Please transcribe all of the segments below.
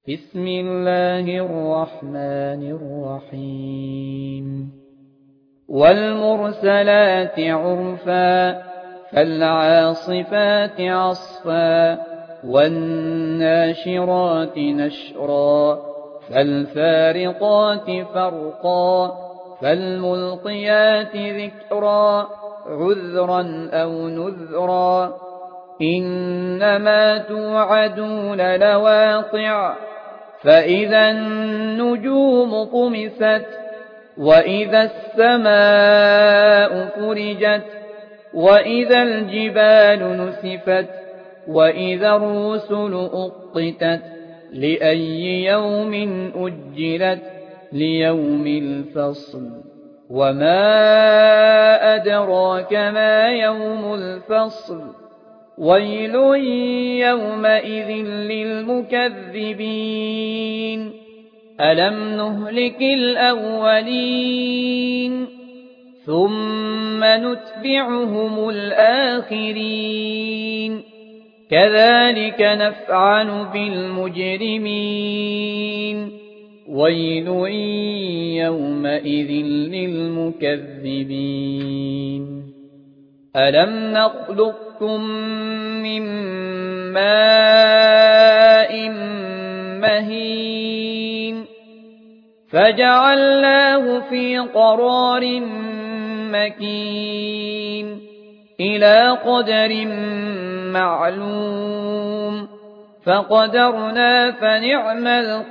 بسم الله الرحمن الرحيم والمرسلات عرفا فالعاصفات عصفا والناشرات نشرا فالفارقات فرقا فالملقيات ذكرا عذرا أو نذرا إنما توعدون لواقع فإذا النجوم طمست وإذا السماء فرجت وإذا الجبال نسفت وإذا الرسل أقتت لأي يوم أجلت ليوم الفصل وما أدراك ما يوم الفصل ويل يومئذ للمكذبين ألم نهلك الأولين ثم نتبعهم الآخرين كذلك نفعل بالمجرمين ويل يومئذ للمكذبين ألم نخلقكم من ماء مهين فجعلناه في قرار مكين إلى قدر معلوم فقدرنا فنعم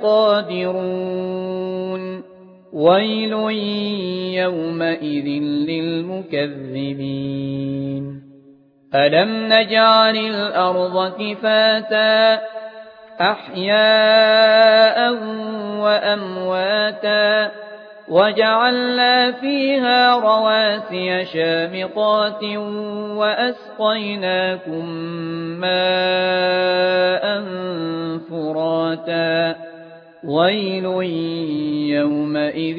القادرون ويل يومئذ للمكذبين ألم نجعل الأرض كفاتا أحياء وأمواتا وجعلنا فيها رواسي شامخات وأسقيناكم ماء فراتا ويل يومئذ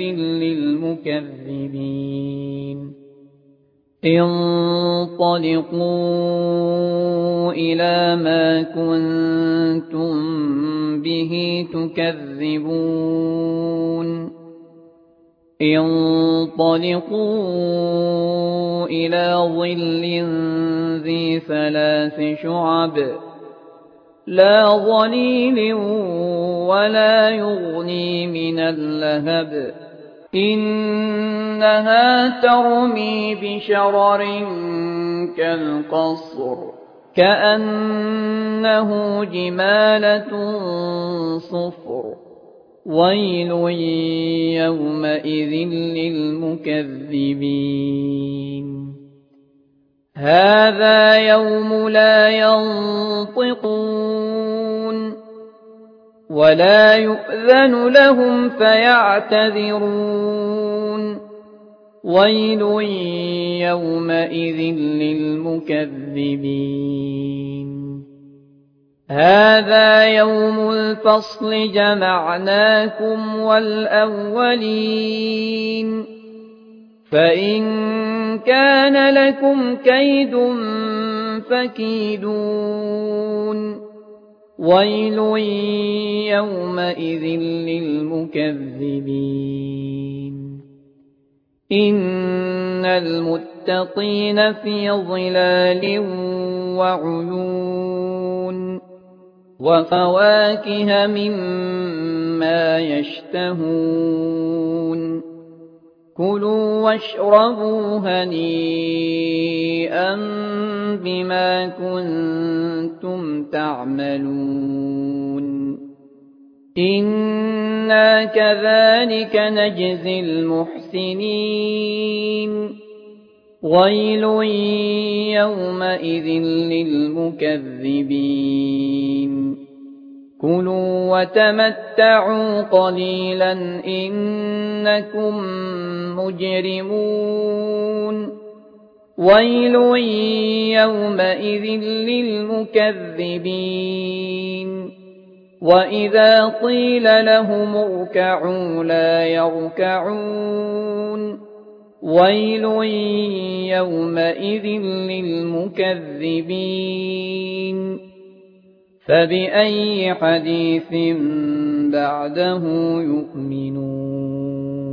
للمكذبين انطلقوا إلى ما كنتم به تكذبون انطلقوا إلى ظل ذي 3 شعب لا ظليل ولا يغني من اللهب إنها ترمي بشرر كالقصر كأنه جمالة صفر ويل يومئذ للمكذبين هذا يوم لا ينطقون ولا يؤذن لهم فيعتذرون ويل يومئذ للمكذبين هذا يوم الفصل جمعناكم والأولين فإن كان لكم كيد فكيدون ويل يومئذ للمكذبين إن المتقين في ظلال وعيون وفواكه مما يشتهون كلوا واشربوا هنيئا بما كنتم تعملون إنا كذلك نجزي المحسنين ويل يومئذ للمكذبين كلوا وتمتعوا قليلا إنكم مجرمون ويل يومئذ للمكذبين وإذا قيل لهم اركعوا لا يركعون ويل يومئذ للمكذبين فبأي حديث بعده يؤمنون